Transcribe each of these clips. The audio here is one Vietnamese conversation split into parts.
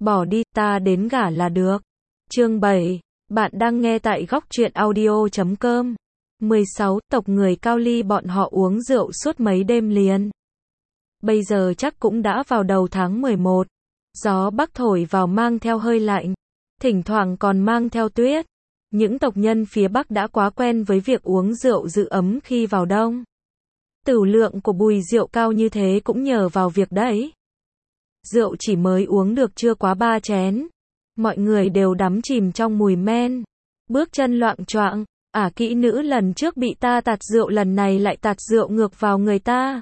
bỏ đi, ta đến gả là được. Chương 7. Bạn đang nghe tại góc truyện audio.com. 16. Tộc người Cao Ly bọn họ uống rượu suốt mấy đêm liền. Bây giờ chắc cũng đã vào đầu tháng 11. Gió bắc thổi vào mang theo hơi lạnh, thỉnh thoảng còn mang theo tuyết. Những tộc nhân phía Bắc đã quá quen với việc uống rượu giữ ấm khi vào đông. Tửu lượng của Bùi Diệu cao như thế cũng nhờ vào việc đấy. Rượu chỉ mới uống được chưa quá 3 chén. Mọi người đều đắm chìm trong mùi men. Bước chân loạng choạng, kỹ nữ lần trước bị ta tạt rượu lần này lại tạt rượu ngược vào người ta.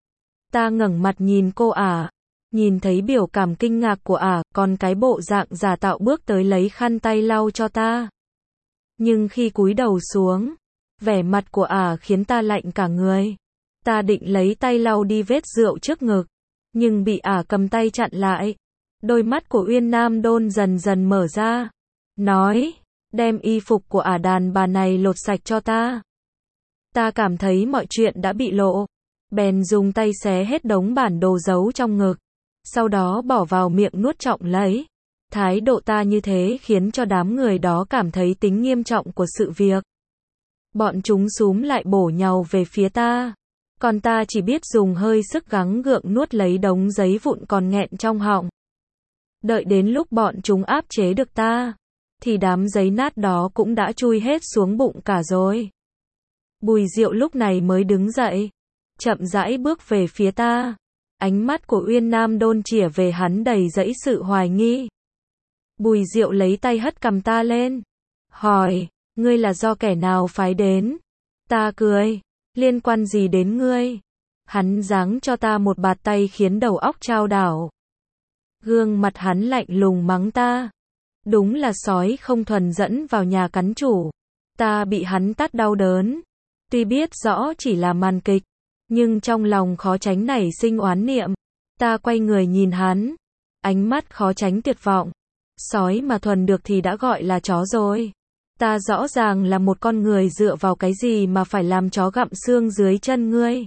Ta ngẩng mặt nhìn cô nhìn thấy biểu cảm kinh ngạc của còn cái bộ dạng giả tạo bước tới lấy khăn tay lau cho ta. Nhưng khi cúi đầu xuống, vẻ mặt của khiến ta lạnh cả người. Ta định lấy tay lau đi vết rượu trước ngực, nhưng bị cầm tay chặn lại. Đôi mắt của Uyên Nam Đôn dần dần mở ra, nói, đem y phục của đàn bà này lột sạch cho ta. Ta cảm thấy mọi chuyện đã bị lộ, bèn dùng tay xé hết đống bản đồ giấu trong ngực, sau đó bỏ vào miệng nuốt trọng lấy. Thái độ ta như thế khiến cho đám người đó cảm thấy tính nghiêm trọng của sự việc. Bọn chúng xúm lại bổ nhào về phía ta, còn ta chỉ biết dùng hơi sức gắng gượng nuốt lấy đống giấy vụn còn nghẹn trong họng. Đợi đến lúc bọn chúng áp chế được ta, thì đám giấy nát đó cũng đã chui hết xuống bụng cả rồi. Bùi Diệu lúc này mới đứng dậy, chậm rãi bước về phía ta. Ánh mắt của Uyên Nam Đôn chĩa về hắn đầy dẫy sự hoài nghi. Bùi Diệu lấy tay hất cằm ta lên, hỏi, ngươi là do kẻ nào phái đến? Ta cười, liên quan gì đến ngươi? Hắn giáng cho ta một bạt tay khiến đầu óc chao đảo. Gương mặt hắn lạnh lùng mắng ta. Đúng là sói không thuần dẫn vào nhà cắn chủ. Ta bị hắn tát đau đớn. Tuy biết rõ chỉ là màn kịch, nhưng trong lòng khó tránh nảy sinh oán niệm. Ta quay người nhìn hắn, ánh mắt khó tránh tuyệt vọng. Sói mà thuần được thì đã gọi là chó rồi. Ta rõ ràng là một con người, dựa vào cái gì mà phải làm chó gặm xương dưới chân ngươi?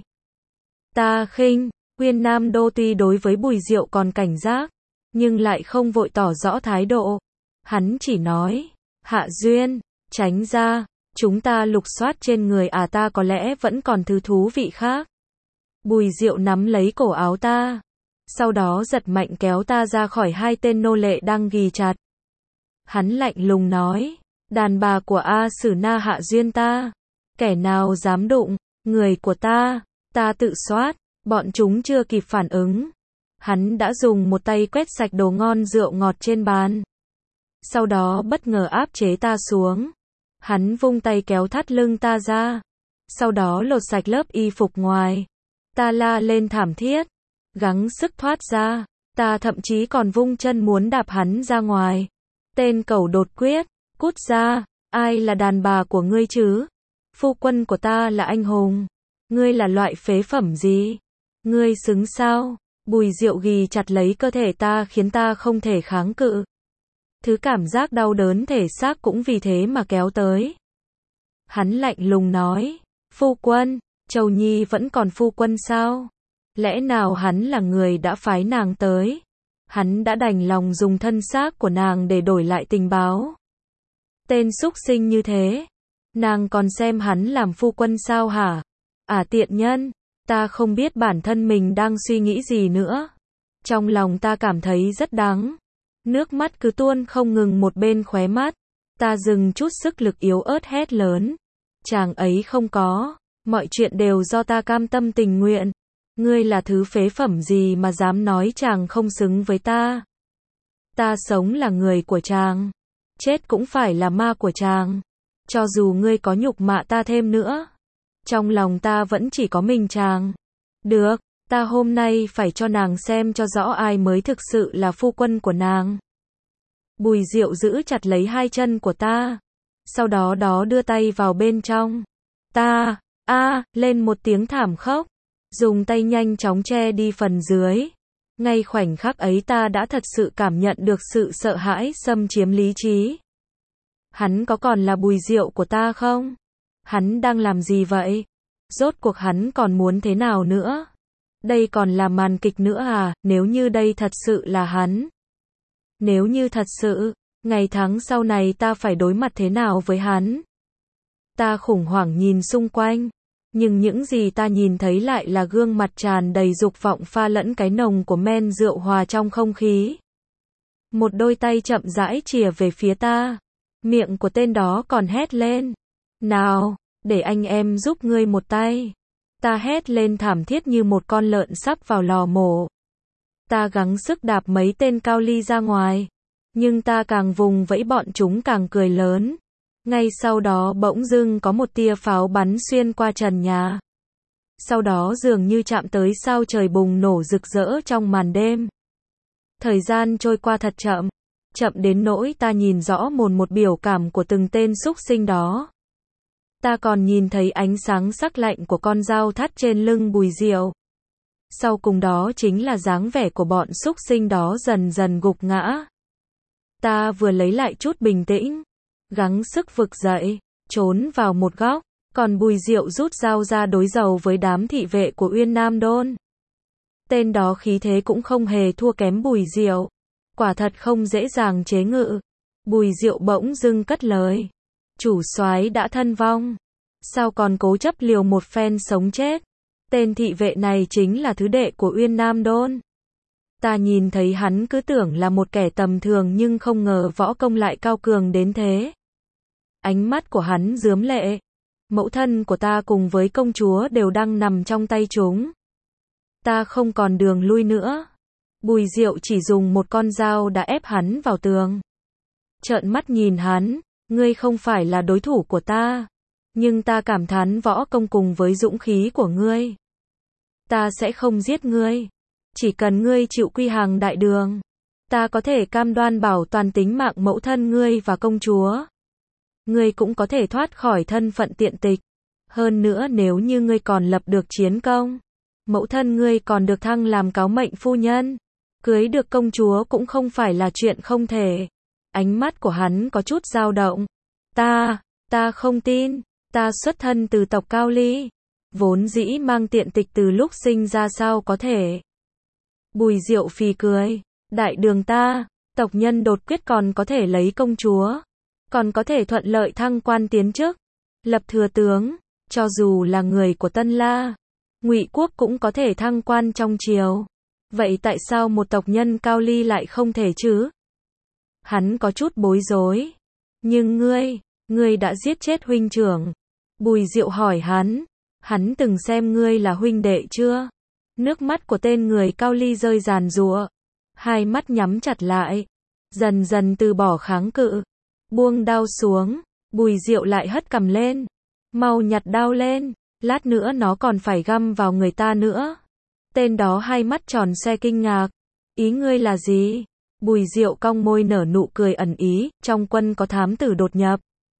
Ta khinh. Uyên Nam Đô tuy đối với Bùi Diệu còn cảnh giác, nhưng lại không vội tỏ rõ thái độ. Hắn chỉ nói, Hạ Duyên, tránh ra, chúng ta lục soát trên người ta có lẽ vẫn còn thứ thú vị khác. Bùi Diệu nắm lấy cổ áo ta, sau đó giật mạnh kéo ta ra khỏi hai tên nô lệ đang ghì chặt. Hắn lạnh lùng nói, đàn bà của Sử Na Hạ Duyên ta, kẻ nào dám đụng người của ta tự soát. Bọn chúng chưa kịp phản ứng, hắn đã dùng một tay quét sạch đồ ngon rượu ngọt trên bàn. Sau đó bất ngờ áp chế ta xuống. Hắn vung tay kéo thắt lưng ta ra, sau đó lột sạch lớp y phục ngoài. Ta la lên thảm thiết, gắng sức thoát ra. Ta thậm chí còn vung chân muốn đạp hắn ra ngoài. Tên cẩu đột quyết, cút ra, ai là đàn bà của ngươi chứ? Phu quân của ta là anh hùng, ngươi là loại phế phẩm gì? Ngươi xứng sao? Bùi Diệu ghì chặt lấy cơ thể ta khiến ta không thể kháng cự. Thứ cảm giác đau đớn thể xác cũng vì thế mà kéo tới. Hắn lạnh lùng nói, phu quân, Châu Nhi vẫn còn phu quân sao? Lẽ nào hắn là người đã phái nàng tới? Hắn đã đành lòng dùng thân xác của nàng để đổi lại tình báo. Tên súc sinh như thế, nàng còn xem hắn làm phu quân sao hả? Tiện nhân. Ta không biết bản thân mình đang suy nghĩ gì nữa. Trong lòng ta cảm thấy rất đắng. Nước mắt cứ tuôn không ngừng một bên khóe mắt. Ta dừng chút sức lực yếu ớt hét lớn. Chàng ấy không có. Mọi chuyện đều do ta cam tâm tình nguyện. Ngươi là thứ phế phẩm gì mà dám nói chàng không xứng với ta? Ta sống là người của chàng, chết cũng phải là ma của chàng. Cho dù ngươi có nhục mạ ta thêm nữa, trong lòng ta vẫn chỉ có mình chàng. Được, ta hôm nay phải cho nàng xem cho rõ ai mới thực sự là phu quân của nàng. Bùi Diệu giữ chặt lấy hai chân của ta, sau đó đưa tay vào bên trong. Ta, lên một tiếng thảm khốc, dùng tay nhanh chóng che đi phần dưới. Ngay khoảnh khắc ấy ta đã thật sự cảm nhận được sự sợ hãi xâm chiếm lý trí. Hắn có còn là Bùi Diệu của ta không? Hắn đang làm gì vậy? Rốt cuộc hắn còn muốn thế nào nữa? Đây còn là màn kịch nữa à? Nếu như đây thật sự là hắn, Nếu như thật sự, ngày tháng sau này ta phải đối mặt thế nào với hắn? Ta khủng hoảng nhìn xung quanh, nhưng những gì ta nhìn thấy lại là gương mặt tràn đầy dục vọng pha lẫn cái nồng của men rượu hòa trong không khí. Một đôi tay chậm rãi chìa về phía ta. Miệng của tên đó còn hét lên. Nào, để anh em giúp ngươi một tay. Ta hét lên thảm thiết như một con lợn sắp vào lò mổ. Ta gắng sức đạp mấy tên cao ly ra ngoài. Nhưng ta càng vùng vẫy bọn chúng càng cười lớn. Ngay sau đó bỗng dưng có một tia pháo bắn xuyên qua trần nhà. Sau đó dường như chạm tới sao trời bùng nổ rực rỡ trong màn đêm. Thời gian trôi qua thật chậm. Chậm đến nỗi ta nhìn rõ một biểu cảm của từng tên súc sinh đó. Ta còn nhìn thấy ánh sáng sắc lạnh của con dao thắt trên lưng Bùi Diệu. Sau cùng đó chính là dáng vẻ của bọn súc sinh đó dần dần gục ngã. Ta vừa lấy lại chút bình tĩnh, gắng sức vực dậy, trốn vào một góc, còn Bùi Diệu rút dao ra đối đầu với đám thị vệ của Uyên Nam Đôn. Tên đó khí thế cũng không hề thua kém Bùi Diệu. Quả thật không dễ dàng chế ngự. Bùi Diệu bỗng dưng cất lời. Chủ soái đã thân vong. Sao còn cố chấp liều một phen sống chết? Tên thị vệ này chính là thứ đệ của Uyên Nam Đôn. Ta nhìn thấy hắn cứ tưởng là một kẻ tầm thường nhưng không ngờ võ công lại cao cường đến thế. Ánh mắt của hắn rướm lệ. Mẫu thân của ta cùng với công chúa đều đang nằm trong tay chúng. Ta không còn đường lui nữa. Bùi Diệu chỉ dùng một con dao đã ép hắn vào tường. Trợn mắt nhìn hắn, ngươi không phải là đối thủ của ta. Nhưng ta cảm thán võ công cùng với dũng khí của ngươi. Ta sẽ không giết ngươi. Chỉ cần ngươi chịu quy hàng đại đường. Ta có thể cam đoan bảo toàn tính mạng mẫu thân ngươi và công chúa. Ngươi cũng có thể thoát khỏi thân phận tiện tịch. Hơn nữa nếu như ngươi còn lập được chiến công. Mẫu thân ngươi còn được thăng làm cáo mệnh phu nhân. Cưới được công chúa cũng không phải là chuyện không thể. Ánh mắt của hắn có chút dao động. Ta không tin. Ta xuất thân từ tộc Cao Ly. Vốn dĩ mang tiện tịch từ lúc sinh ra sao có thể. Bùi Diệu phì cười. Đại đường ta, tộc nhân đột quyết còn có thể lấy công chúa. Còn có thể thuận lợi thăng quan tiến chức. Lập thừa tướng. Cho dù là người của Tân La, Ngụy quốc cũng có thể thăng quan trong triều. Vậy tại sao một tộc nhân Cao Ly lại không thể chứ? Hắn có chút bối rối. Nhưng ngươi đã giết chết huynh trưởng. Bùi Diệu hỏi hắn từng xem ngươi là huynh đệ chưa? Nước mắt của tên người Cao Ly rơi ràn rụa. Hai mắt nhắm chặt lại. Dần dần từ bỏ kháng cự. Buông đao xuống. Bùi Diệu lại hất cằm lên. Mau nhặt đao lên. Lát nữa nó còn phải găm vào người ta nữa. Tên đó hai mắt tròn xoe kinh ngạc. Ý ngươi là gì? Bùi Diệu cong môi nở nụ cười ẩn ý. Trong quân có thám tử đột nhập.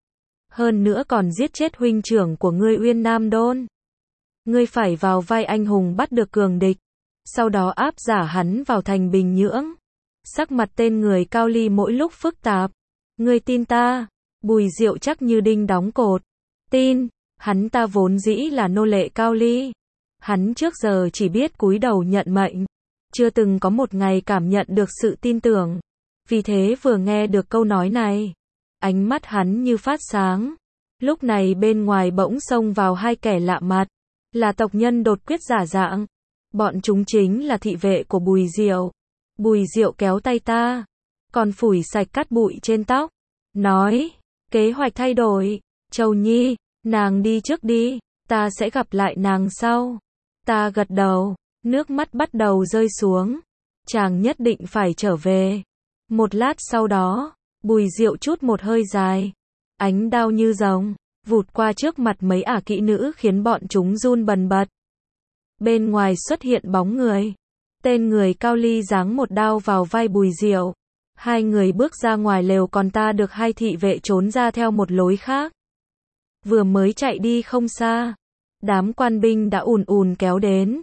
Hơn nữa còn giết chết huynh trưởng của ngươi Uyên Nam Đôn. Ngươi phải vào vai anh hùng bắt được cường địch. Sau đó áp giả hắn vào thành Bình Nhưỡng. Sắc mặt tên người Cao Ly mỗi lúc phức tạp. Ngươi tin ta? Bùi Diệu chắc như đinh đóng cột. Tin. Hắn ta vốn dĩ là nô lệ Cao Ly. Hắn trước giờ chỉ biết cúi đầu nhận mệnh. Chưa từng có một ngày cảm nhận được sự tin tưởng. Vì thế vừa nghe được câu nói này, ánh mắt hắn như phát sáng. Lúc này bên ngoài bỗng xông vào hai kẻ lạ mặt. Là tộc nhân đột quyết giả dạng. Bọn chúng chính là thị vệ của Bùi Diệu. Bùi Diệu kéo tay ta. Còn phủi sạch cát bụi trên tóc. Nói. Kế hoạch thay đổi. Châu Nhi. Nàng đi trước đi. Ta sẽ gặp lại nàng sau. Ta gật đầu. Nước mắt bắt đầu rơi xuống. Chàng nhất định phải trở về. Một lát sau đó. Bùi Diệu chút một hơi dài. Ánh đao như rồng. Vụt qua trước mặt mấy ả kỹ nữ khiến bọn chúng run bần bật. Bên ngoài xuất hiện bóng người. Tên người Cao Ly giáng một đao vào vai Bùi Diệu. Hai người bước ra ngoài lều còn ta được hai thị vệ trốn ra theo một lối khác. Vừa mới chạy đi không xa. Đám quan binh đã ùn ùn kéo đến.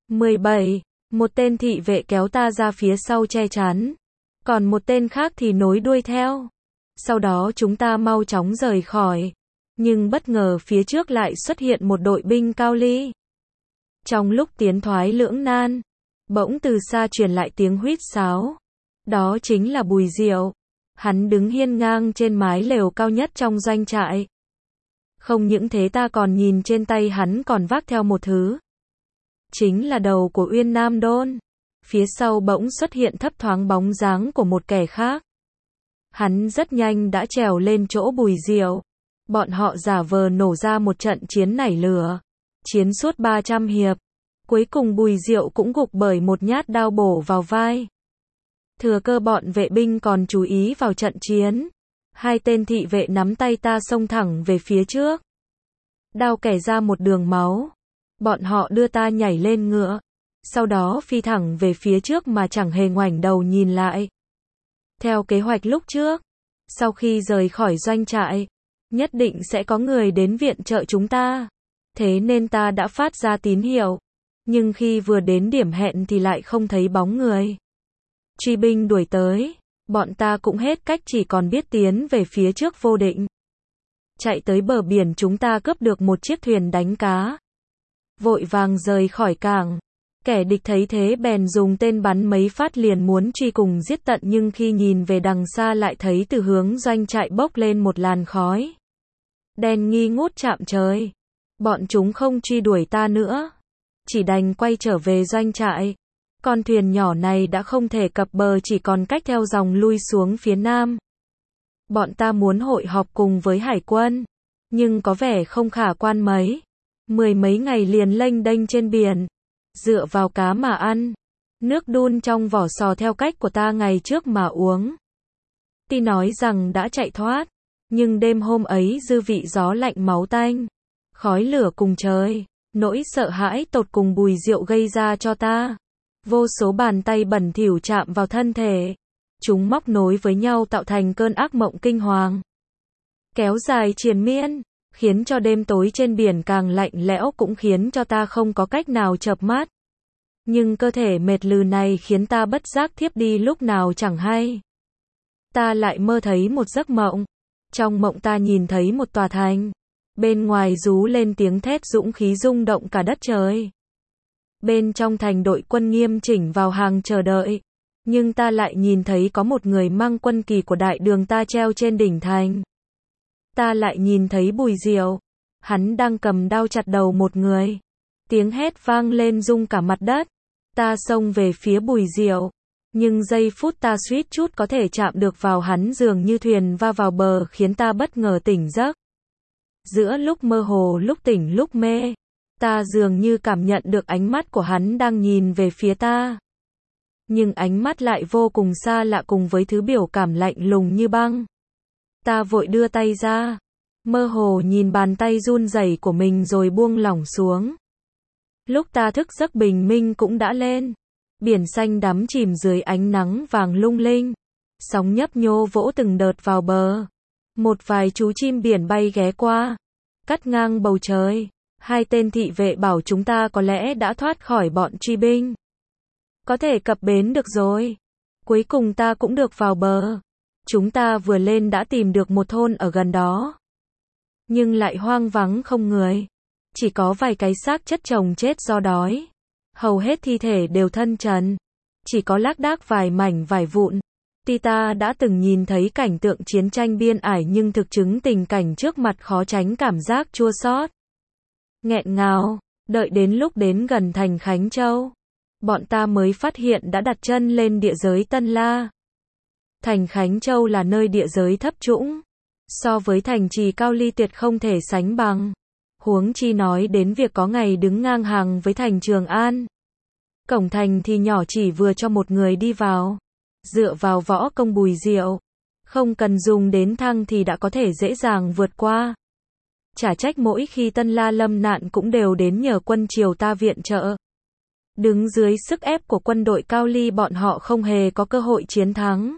17. Một tên thị vệ kéo ta ra phía sau che chắn. Còn một tên khác thì nối đuôi theo. Sau đó chúng ta mau chóng rời khỏi. Nhưng bất ngờ phía trước lại xuất hiện một đội binh Cao Ly. Trong lúc tiến thoái lưỡng nan, bỗng từ xa truyền lại tiếng huýt sáo. Đó chính là Bùi Diệu. Hắn đứng hiên ngang trên mái lều cao nhất trong doanh trại. Không những thế ta còn nhìn trên tay hắn còn vác theo một thứ. Chính là đầu của Uyên Nam Đôn. Phía sau bỗng xuất hiện thấp thoáng bóng dáng của một kẻ khác. Hắn rất nhanh đã trèo lên chỗ Bùi Diệu. Bọn họ giả vờ nổ ra một trận chiến nảy lửa. Chiến suốt 300 hiệp. Cuối cùng Bùi Diệu cũng gục bởi một nhát đao bổ vào vai. Thừa cơ bọn vệ binh còn chú ý vào trận chiến. Hai tên thị vệ nắm tay ta xông thẳng về phía trước. Đao kẻ ra một đường máu. Bọn họ đưa ta nhảy lên ngựa. Sau đó phi thẳng về phía trước mà chẳng hề ngoảnh đầu nhìn lại. Theo kế hoạch lúc trước, sau khi rời khỏi doanh trại, nhất định sẽ có người đến viện trợ chúng ta. Thế nên ta đã phát ra tín hiệu. Nhưng khi vừa đến điểm hẹn thì lại không thấy bóng người. Truy binh đuổi tới, bọn ta cũng hết cách chỉ còn biết tiến về phía trước vô định. Chạy tới bờ biển chúng ta cướp được một chiếc thuyền đánh cá. Vội vàng rời khỏi cảng. Kẻ địch thấy thế bèn dùng tên bắn mấy phát liền muốn truy cùng giết tận, nhưng khi nhìn về đằng xa lại thấy từ hướng doanh trại bốc lên một làn khói đen nghi ngút chạm trời. Bọn chúng không truy đuổi ta nữa, chỉ đành quay trở về doanh trại. Con thuyền nhỏ này đã không thể cập bờ, chỉ còn cách theo dòng lui xuống phía nam. Bọn ta muốn hội họp cùng với hải quân, nhưng có vẻ không khả quan mấy. 10 mấy ngày liền lênh đênh trên biển, dựa vào cá mà ăn, nước đun trong vỏ sò theo cách của ta ngày trước mà uống. Tuy nói rằng đã chạy thoát, nhưng đêm hôm ấy dư vị gió lạnh máu tanh, khói lửa cùng trời, nỗi sợ hãi tột cùng Bùi Diệu gây ra cho ta. Vô số bàn tay bẩn thỉu chạm vào thân thể. Chúng móc nối với nhau tạo thành cơn ác mộng kinh hoàng. Kéo dài triền miên, khiến cho đêm tối trên biển càng lạnh lẽo, cũng khiến cho ta không có cách nào chợp mắt. Nhưng cơ thể mệt lừ này khiến ta bất giác thiếp đi lúc nào chẳng hay. Ta lại mơ thấy một giấc mộng. Trong mộng ta nhìn thấy một tòa thành. Bên ngoài rú lên tiếng thét dũng khí rung động cả đất trời. Bên trong thành đội quân nghiêm chỉnh vào hàng chờ đợi. Nhưng ta lại nhìn thấy có một người mang quân kỳ của đại đường ta treo trên đỉnh thành. Ta lại nhìn thấy Bùi Diệu. Hắn đang cầm đao chặt đầu một người. Tiếng hét vang lên rung cả mặt đất. Ta xông về phía Bùi Diệu. Nhưng giây phút ta suýt chút có thể chạm được vào hắn, dường như thuyền va vào bờ, khiến ta bất ngờ tỉnh giấc. Giữa lúc mơ hồ, lúc tỉnh lúc mê, ta dường như cảm nhận được ánh mắt của hắn đang nhìn về phía ta. Nhưng ánh mắt lại vô cùng xa lạ cùng với thứ biểu cảm lạnh lùng như băng. Ta vội đưa tay ra, mơ hồ nhìn bàn tay run rẩy của mình rồi buông lỏng xuống. Lúc ta thức giấc bình minh cũng đã lên. Biển xanh đắm chìm dưới ánh nắng vàng lung linh. Sóng nhấp nhô vỗ từng đợt vào bờ. Một vài chú chim biển bay ghé qua, cắt ngang bầu trời. Hai tên thị vệ bảo chúng ta có lẽ đã thoát khỏi bọn truy binh. Có thể cập bến được rồi. Cuối cùng ta cũng được vào bờ. Chúng ta vừa lên đã tìm được một thôn ở gần đó. Nhưng lại hoang vắng không người. Chỉ có vài cái xác chất chồng chết do đói. Hầu hết thi thể đều thân trần. Chỉ có lác đác vài mảnh vải vụn. Tuy ta đã từng nhìn thấy cảnh tượng chiến tranh biên ải, nhưng thực chứng tình cảnh trước mặt khó tránh cảm giác chua xót, nghẹn ngào. Đợi đến lúc đến gần thành Khánh Châu, bọn ta mới phát hiện đã đặt chân lên địa giới Tân La. Thành Khánh Châu là nơi địa giới thấp trũng, so với thành trì Cao Ly tuyệt không thể sánh bằng. Huống chi nói đến việc có ngày đứng ngang hàng với thành Trường An. Cổng thành thì nhỏ, chỉ vừa cho một người đi vào. Dựa vào võ công Bùi Diệu, không cần dùng đến thang thì đã có thể dễ dàng vượt qua. Chả trách mỗi khi Tân La lâm nạn cũng đều đến nhờ quân triều ta viện trợ. Đứng dưới sức ép của quân đội Cao Ly, bọn họ không hề có cơ hội chiến thắng.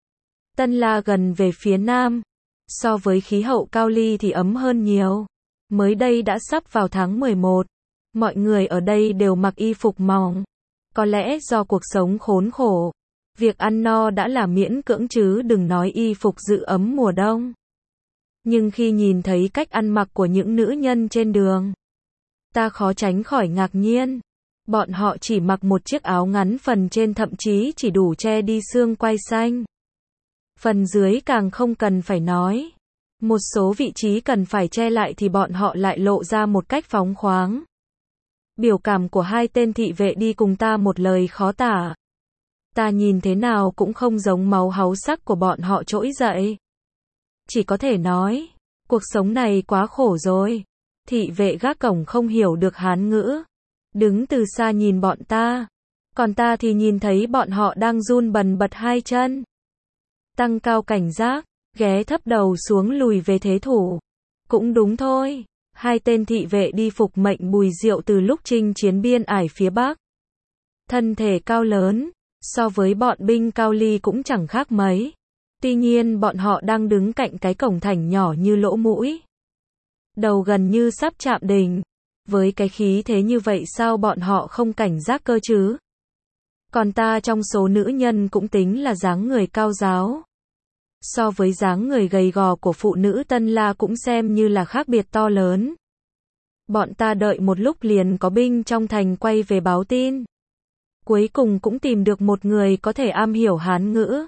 Tân La gần về phía nam, so với khí hậu Cao Ly thì ấm hơn nhiều. Mới đây đã sắp vào tháng 11, mọi người ở đây đều mặc y phục mỏng. Có lẽ do cuộc sống khốn khổ, việc ăn no đã là miễn cưỡng chứ đừng nói y phục giữ ấm mùa đông. Nhưng khi nhìn thấy cách ăn mặc của những nữ nhân trên đường, ta khó tránh khỏi ngạc nhiên. Bọn họ chỉ mặc một chiếc áo ngắn, phần trên thậm chí chỉ đủ che đi xương quai xanh. Phần dưới càng không cần phải nói. Một số vị trí cần phải che lại thì bọn họ lại lộ ra một cách phóng khoáng. Biểu cảm của hai tên thị vệ đi cùng ta một lời khó tả. Ta nhìn thế nào cũng không giống máu háu sắc của bọn họ trỗi dậy. Chỉ có thể nói, cuộc sống này quá khổ rồi. Thị vệ gác cổng không hiểu được Hán ngữ, đứng từ xa nhìn bọn ta. Còn ta thì nhìn thấy bọn họ đang run bần bật hai chân. Tăng cao cảnh giác, ghé thấp đầu xuống lùi về thế thủ. Cũng đúng thôi, hai tên thị vệ đi phục mệnh Bùi Diệu từ lúc chinh chiến biên ải phía Bắc. Thân thể cao lớn, so với bọn binh Cao Ly cũng chẳng khác mấy. Tuy nhiên bọn họ đang đứng cạnh cái cổng thành nhỏ như lỗ mũi. Đầu gần như sắp chạm đỉnh. Với cái khí thế như vậy sao bọn họ không cảnh giác cơ chứ? Còn ta trong số nữ nhân cũng tính là dáng người cao ráo. So với dáng người gầy gò của phụ nữ Tân La cũng xem như là khác biệt to lớn. Bọn ta đợi một lúc liền có binh trong thành quay về báo tin. Cuối cùng cũng tìm được một người có thể am hiểu Hán ngữ.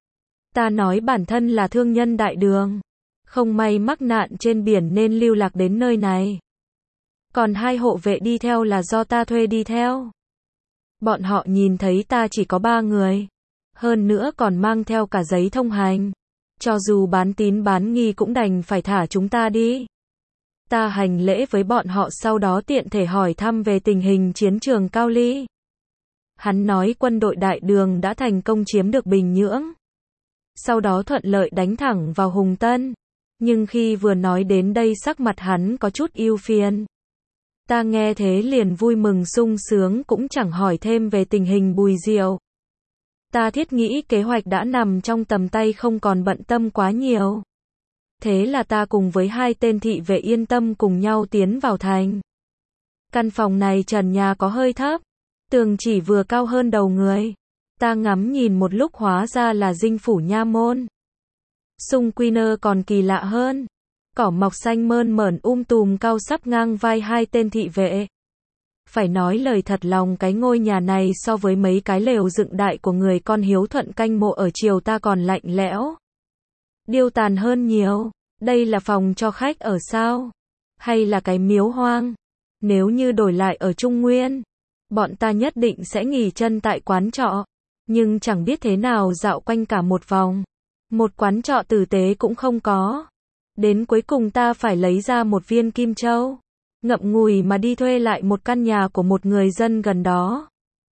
Ta nói bản thân là thương nhân đại đường. Không may mắc nạn trên biển nên lưu lạc đến nơi này. Còn hai hộ vệ đi theo là do ta thuê đi theo. Bọn họ nhìn thấy ta chỉ có 3 người. Hơn nữa còn mang theo cả giấy thông hành. Cho dù bán tín bán nghi cũng đành phải thả chúng ta đi. Ta hành lễ với bọn họ sau đó tiện thể hỏi thăm về tình hình chiến trường Cao Ly. Hắn nói quân đội đại đường đã thành công chiếm được Bình Nhưỡng. Sau đó thuận lợi đánh thẳng vào Hùng Tân. Nhưng khi vừa nói đến đây sắc mặt hắn có chút ưu phiền. Ta nghe thế liền vui mừng sung sướng cũng chẳng hỏi thêm về tình hình Bùi Diệu. Ta thiết nghĩ kế hoạch đã nằm trong tầm tay không còn bận tâm quá nhiều. Thế là ta cùng với hai tên thị vệ yên tâm cùng nhau tiến vào thành. Căn phòng này trần nhà có hơi thấp. Tường chỉ vừa cao hơn đầu người. Ta ngắm nhìn một lúc hóa ra là dinh phủ nha môn. Xung quy nơ còn kỳ lạ hơn. Cỏ mọc xanh mơn mởn tùm cao sắp ngang vai hai tên thị vệ. Phải nói lời thật lòng cái ngôi nhà này so với mấy cái lều dựng đại của người con hiếu thuận canh mộ ở triều ta còn lạnh lẽo. Điêu tàn hơn nhiều. Đây là phòng cho khách ở sao? Hay là cái miếu hoang? Nếu như đổi lại ở Trung Nguyên, bọn ta nhất định sẽ nghỉ chân tại quán trọ. Nhưng chẳng biết thế nào dạo quanh cả một vòng. Một quán trọ tử tế cũng không có. Đến cuối cùng ta phải lấy ra một viên kim châu. Ngậm ngùi mà đi thuê lại một căn nhà của một người dân gần đó.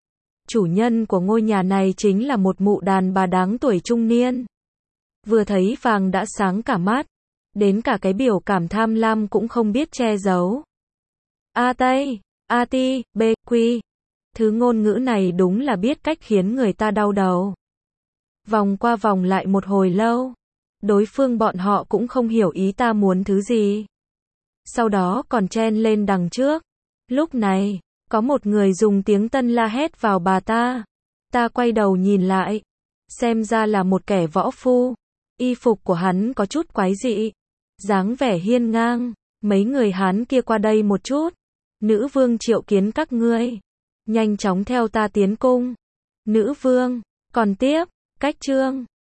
Chủ nhân của ngôi nhà này chính là một mụ đàn bà đáng tuổi trung niên. Vừa thấy vàng đã sáng cả mắt. Đến cả cái biểu cảm tham lam cũng không biết che giấu. A Tây, A Ti, B Quy. Thứ ngôn ngữ này đúng là biết cách khiến người ta đau đầu. Vòng qua vòng lại một hồi lâu. Đối phương bọn họ cũng không hiểu ý ta muốn thứ gì. Sau đó còn chen lên đằng trước. Lúc này, có một người dùng tiếng Tân la hét vào bà ta. Ta quay đầu nhìn lại. Xem ra là một kẻ võ phu. Y phục của hắn có chút quái dị. Dáng vẻ hiên ngang. Mấy người Hán kia qua đây một chút. Nữ vương triệu kiến các ngươi. Nhanh chóng theo ta tiến cung. Nữ vương, còn tiếp, cách chương.